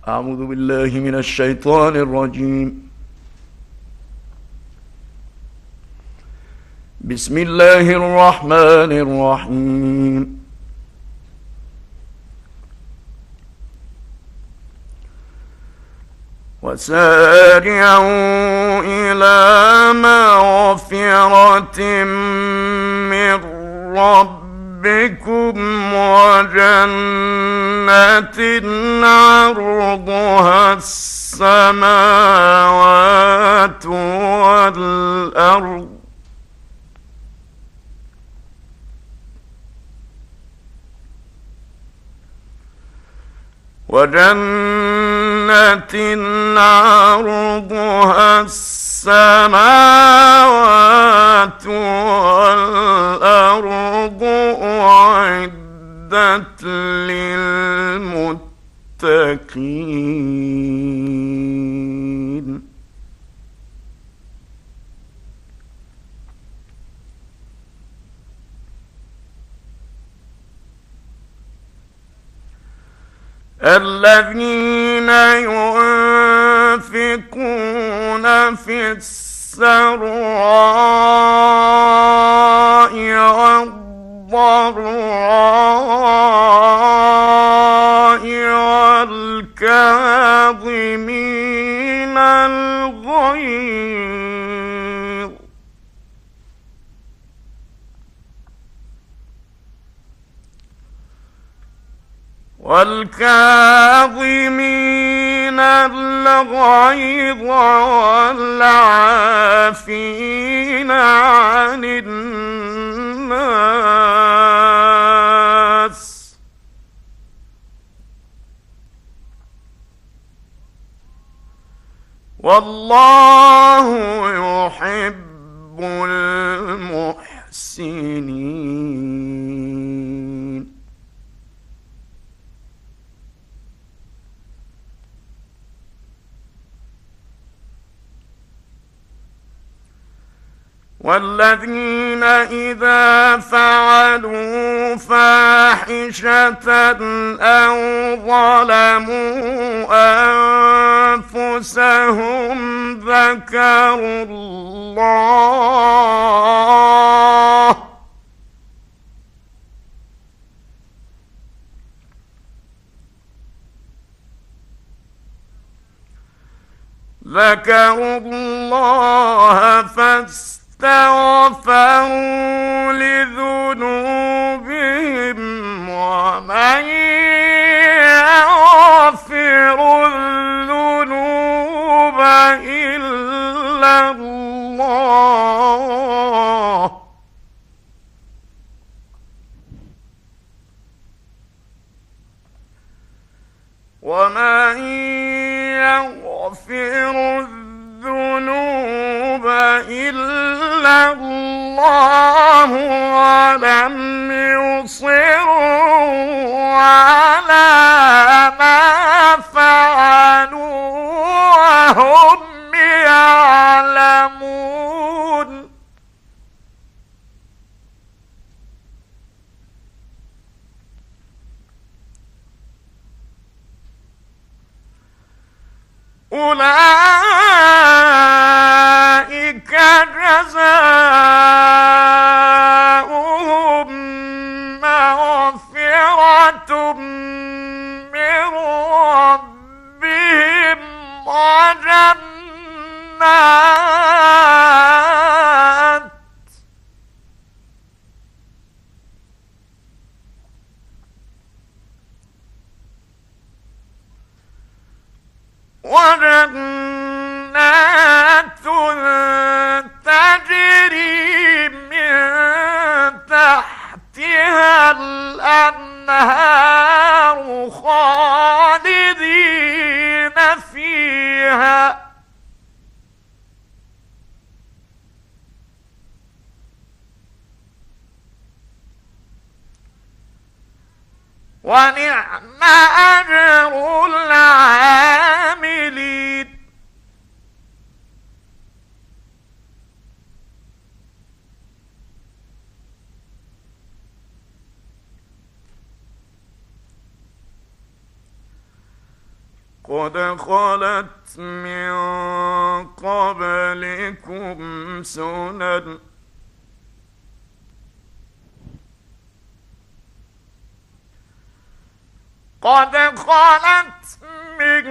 أعوذ بالله من الشيطان الرجيم. بسم الله الرحمن الرحيم. وسارعوا إلى مغفرة من ربكم وجنة عرضها السماوات والأرض عرضها السماوات والأرض أعدت للمتقين. الذين ينفقون في السراء والضراء والكاظمين الغيظ والعافين عن الناس والله يحب المحسنين. والذين إذا فعلوا فاحشة أو ظلموا أنفسهم ذكروا الله فاستغفروا لذنوبهم ومن يغفر الذنوب إلا الله ومن يغفر الذنوب إلا الله ولم يصروا على ما فعلوا وهم يعلمون أولئك جزاؤهم مغفرة من ربهم وجنات تجري من تحتها الأنهار خالدين فيها ونعم أجر العاملين. قد خلت من قبلكم سنن قد خلت من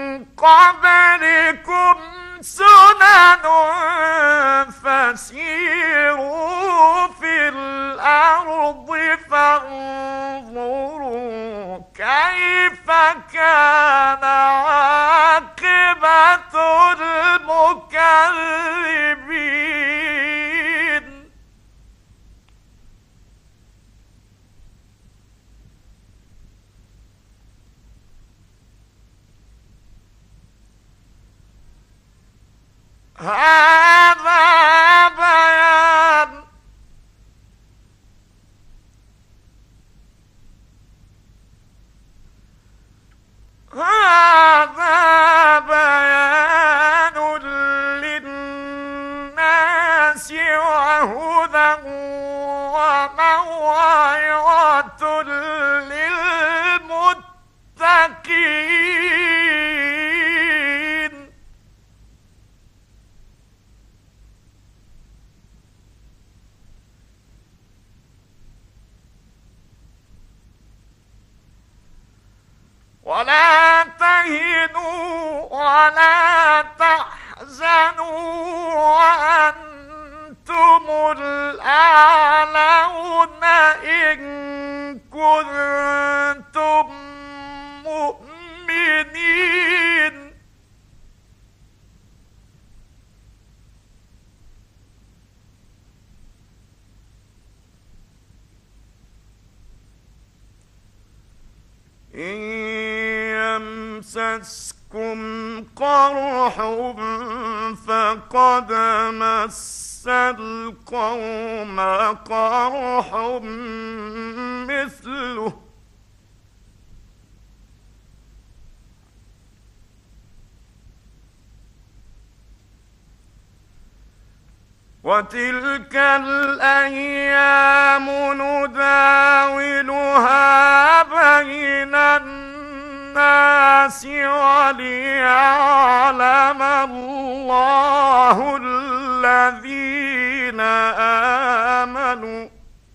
قبلكم سنن فسيروا في الأرض فانظروا كيف كان عاقبة المكذبين هذا بيان للناس وهدى وموعظة للمتقين ولا تهنوا ولا تحزنوا وأنتم الأعلون إن كنتم مؤمنين إن يمسسكم قرح فقد مس القوم قرح مثله وتلك الأيام نداولها بين الناس وليعلم الله الذين آمنوا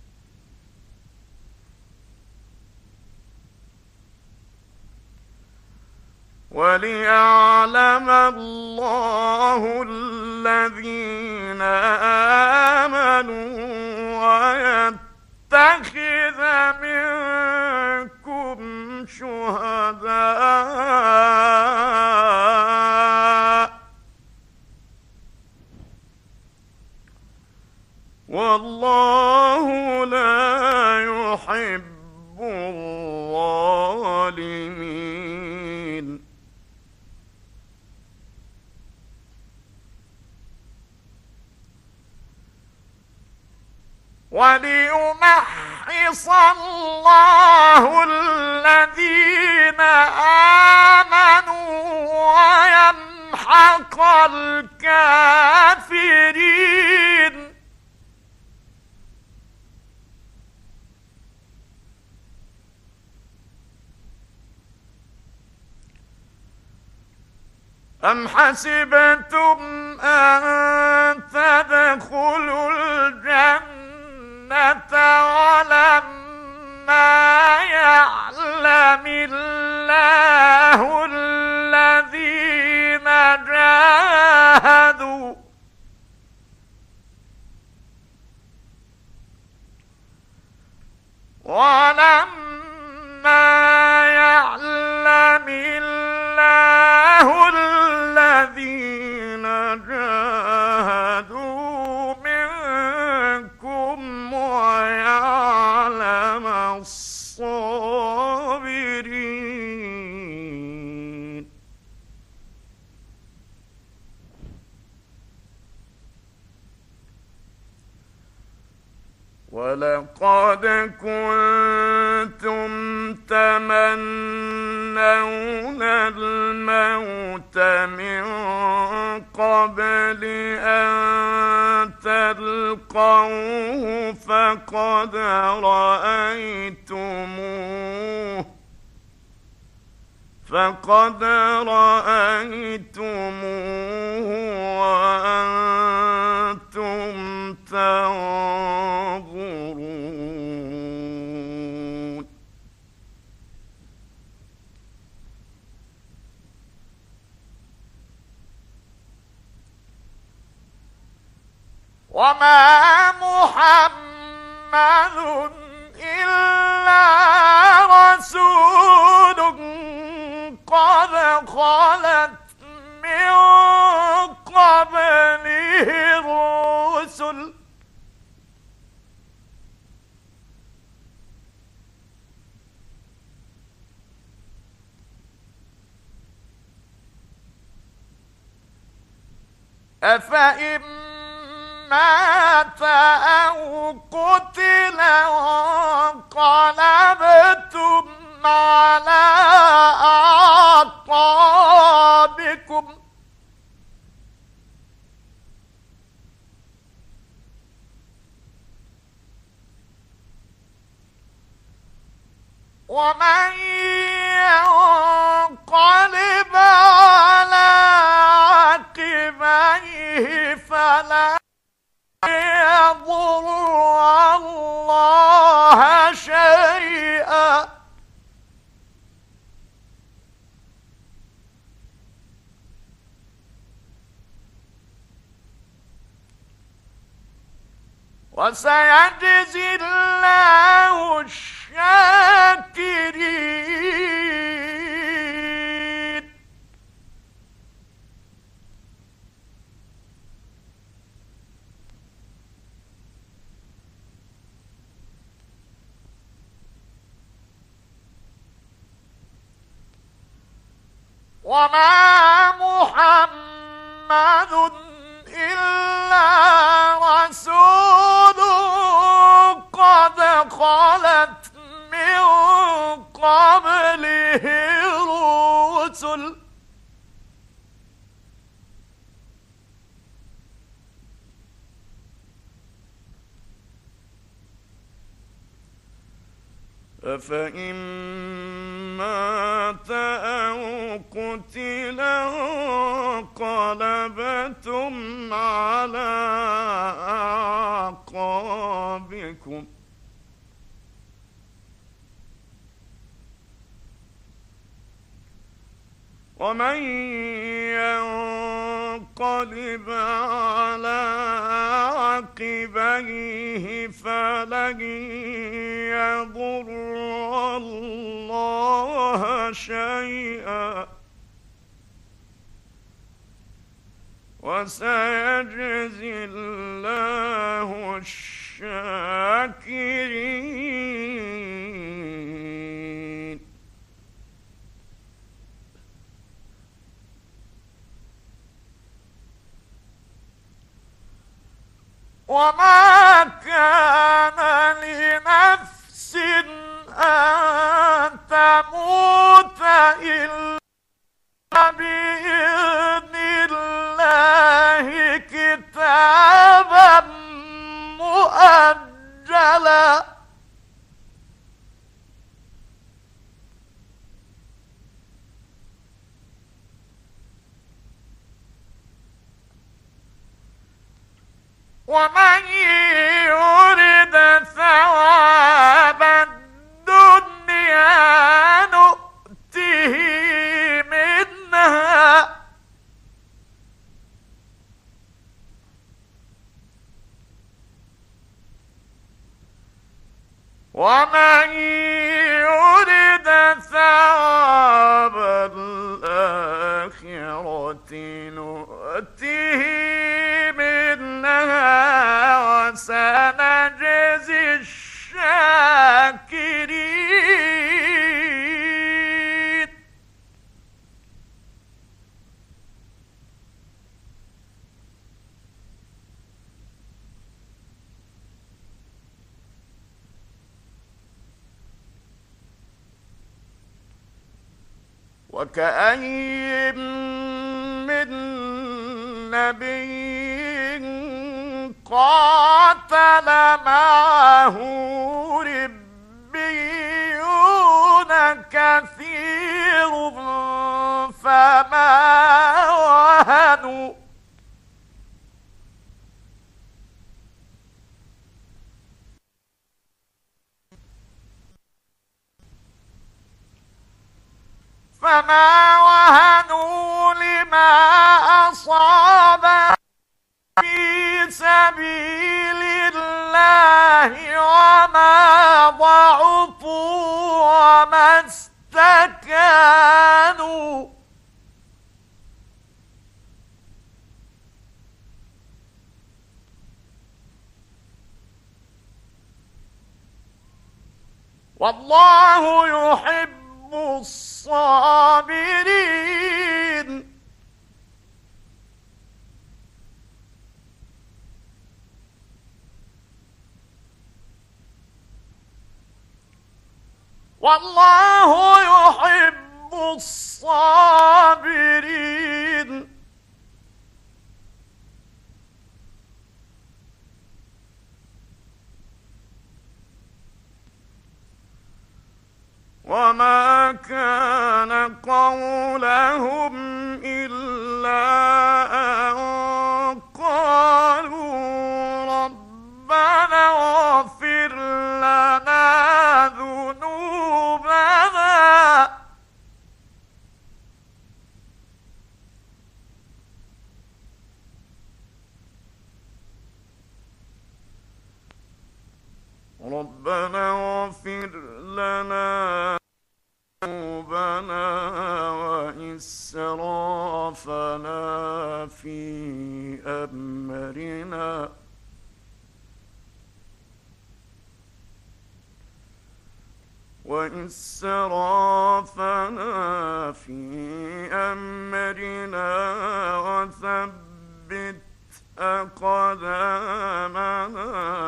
وليعلم الله الذين آمنوا ويتخذ منكم شهداء والله لا يحب الظالمين وليمحص الله الذين آمنوا ويمحق الكافرين أم حسبتم أن تدخلوا الجنة ولما يعلم الله الذين جاهدوا ولما يعلم الله الذين جاهدوا منكم ويعلم الصابرين ولقد كنتم تمنون الموت من قبل أن تلقوه فقد فقد رأيتموه وأنتم تنظرون وما محمد إلا رسول قد خلت من قبله الرسل أفإن مات أو قتل انقلبتم على أعقابكم ومن ينقلب على عقبيه فلا يضر الله شيئا وسيجزي الله الشاكرين وما محمد إلا رسول قد خلت من قبله الرسل أفإن مات أو قتل انقلبتم على أعقابكم ومن ينقلب على عقبيه فلن يضر الله شيئا وسيجزي الله الشاكرين وما كان لنفس أن تموت إلا بإذن الله كتابا مؤجلا ومن يرد ثواب الدنيا نؤته منها ومن يرد ثواب الآخرة نؤته منها وسنجزي الشاكرين وكأين من نبي قاتل معه ربيون كثير وهنوا لما أصاب في سبيل الله وما ضعفوا وما استكانوا والله يحب الصابرين. والله يحب الصابرين. وما كان قولهم إلا أن قالوا ربنا اغفر لنا ذنوبنا اغفر لنا ذنوبنا وإسرافنا في أمرنا وثبت أقدامنا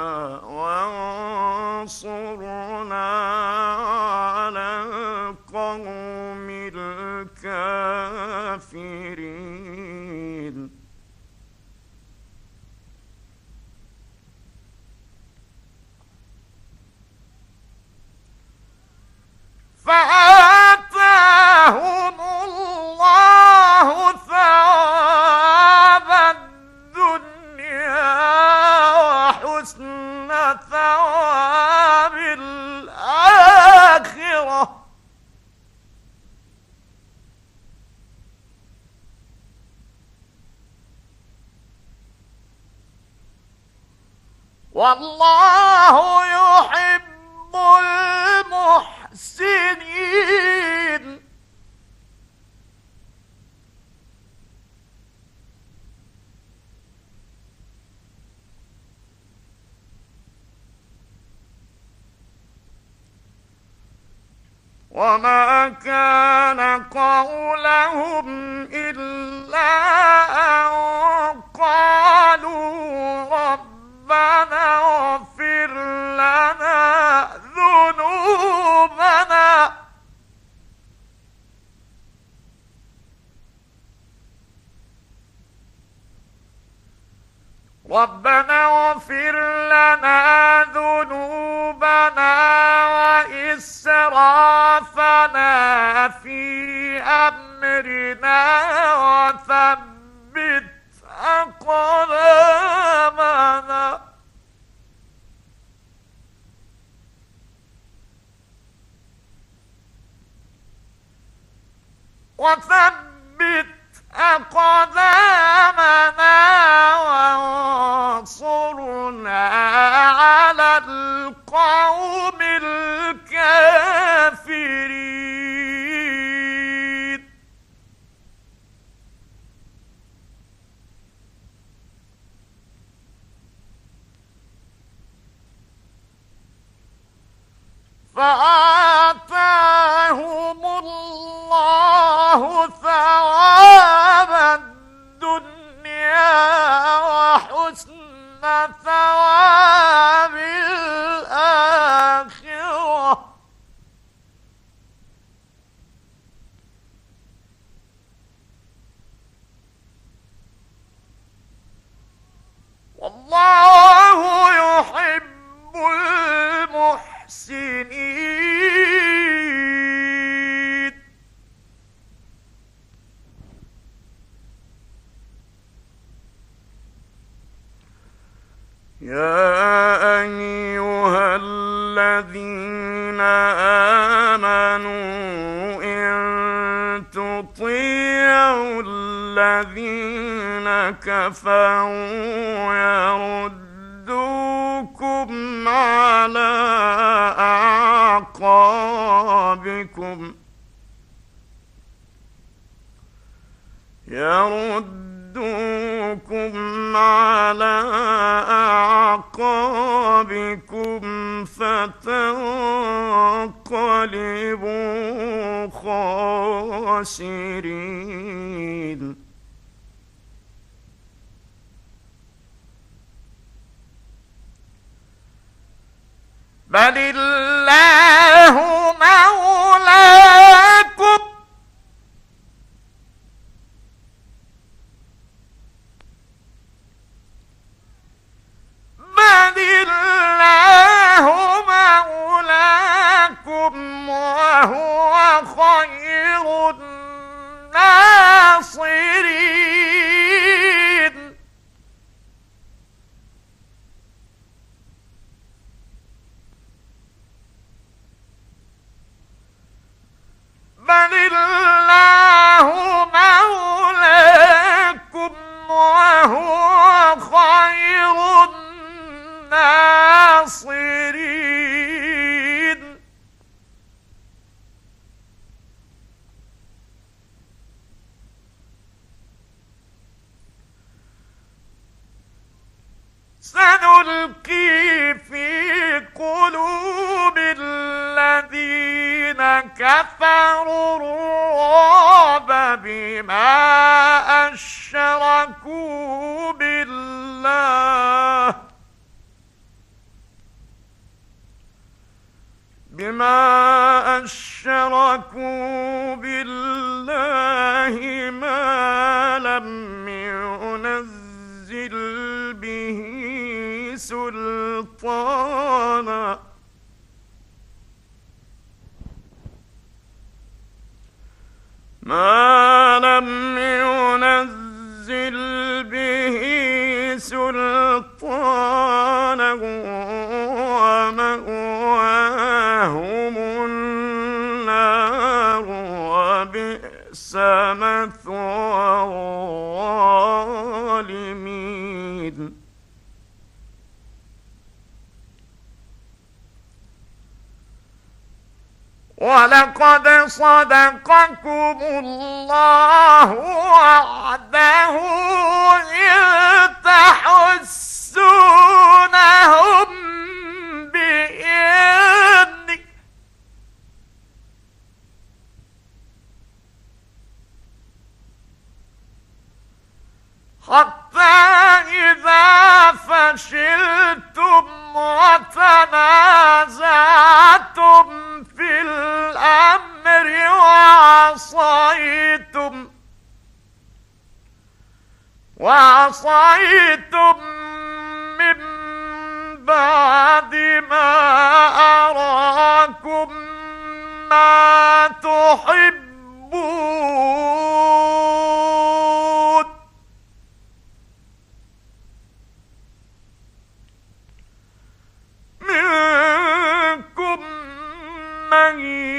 وانصرنا على القوم الكافرين. فآتاهم الله ثواب الدنيا وحسن ثواب الآخرة والله يحب المحسنين. وما كان قولهم إلا أن قالوا ربنا اغفر لنا ذنوبنا وإسرافنا في أمرنا وثبت أقدامنا وانصرنا على القوم الكافرين. فآتاهم الله ثواب الدنيا وحسن ثواب الآخرة والله يحب المحسنين. يا أيها الذين آمنوا إن تطيعوا الذين كفروا يردوكم على أعقابكم فتنقلبوا خاسرين. بل الله مولاكم وهو خير الناصرين. بل الله مولاكم وهو خير الناصرين. سنلقي في قلوب الذين كفروا الرعب بما أشركوا بالله ما لم ينزل به سلطانا ومأواهم النار وبئس مثوى الظالمين. ولقد صدقكم الله وعده إذ تحسونهم بإذنه حتى إذا فشلتم وتنازعتم في الأمر وعصيتم من بعد ما أراكم ما تحبون منكم من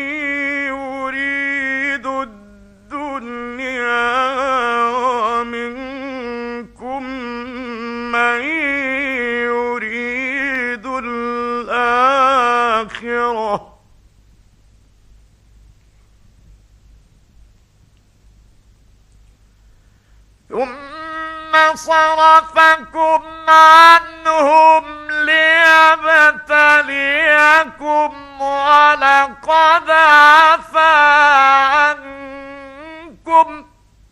يريد الدنيا ومنكم من يريد الآخرة ثم صرفكم عنهم ليبتليكم ولقد عفا عنكم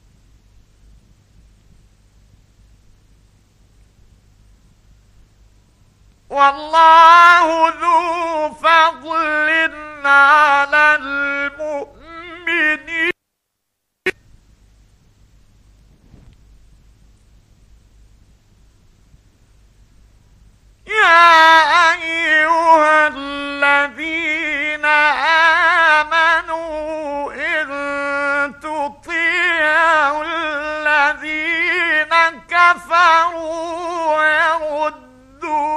والله ذو فضل على المؤمنين. يا أيها الذين آمنوا إن تطيعوا الذين كفروا يردوكم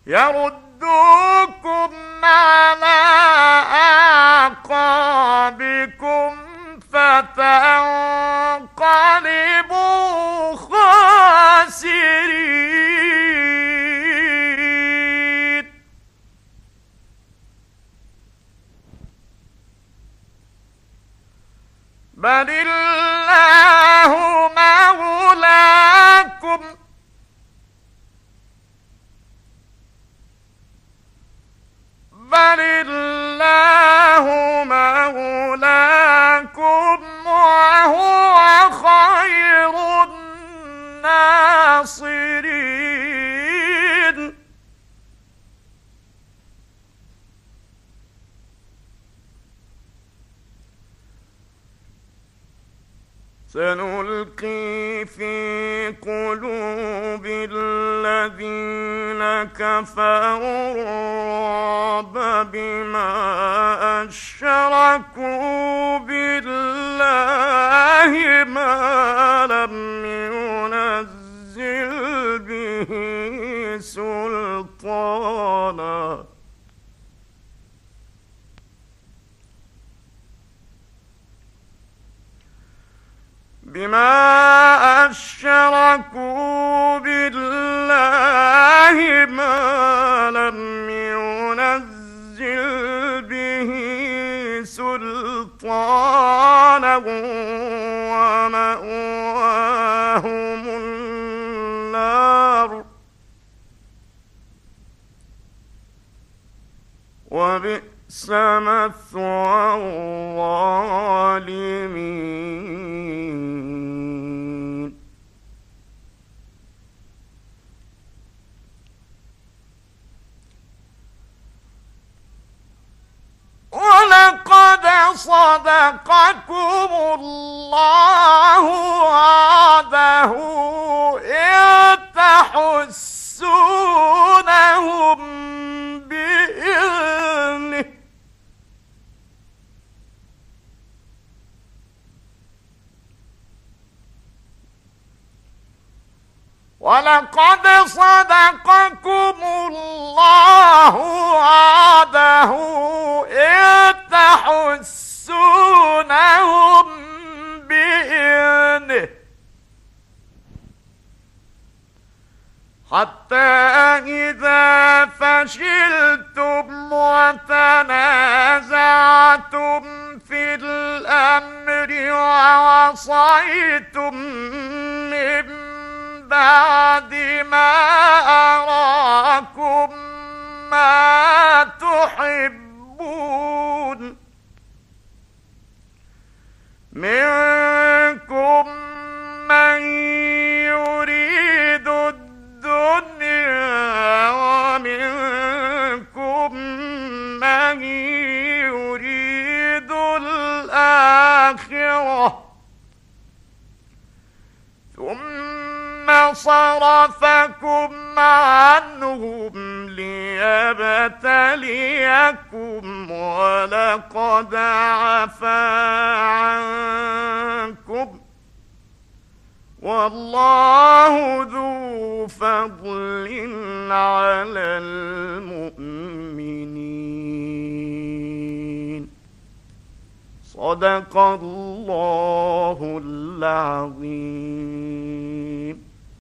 يردوكم على أعقابكم فتنقلبوا خاسرين. بل الله مولاكم وهو خير الناصرين. سنلقي في قلوب الذين كفروا الرعب بما أشركوا بالله ما لم ينزل به سلطانا ومأواهم النار وبئس مثوى الظالمين. ولقد صدقكم الله وعده إذ تحسونهم بإذنه ولقد صدقكم الله وعده إذ تحسونهم بإذنه حتى إذا فشلتم وتنازعتم في الأمر وعصيتم من بعد ما أراكم ما تحبون منكم من يريد الدنيا ومنكم من يريد الآخرة ثم صرفكم عنهم ليبتليكم ولقد عفا عنكم والله ذو فضل على المؤمنين. صدق الله العظيم.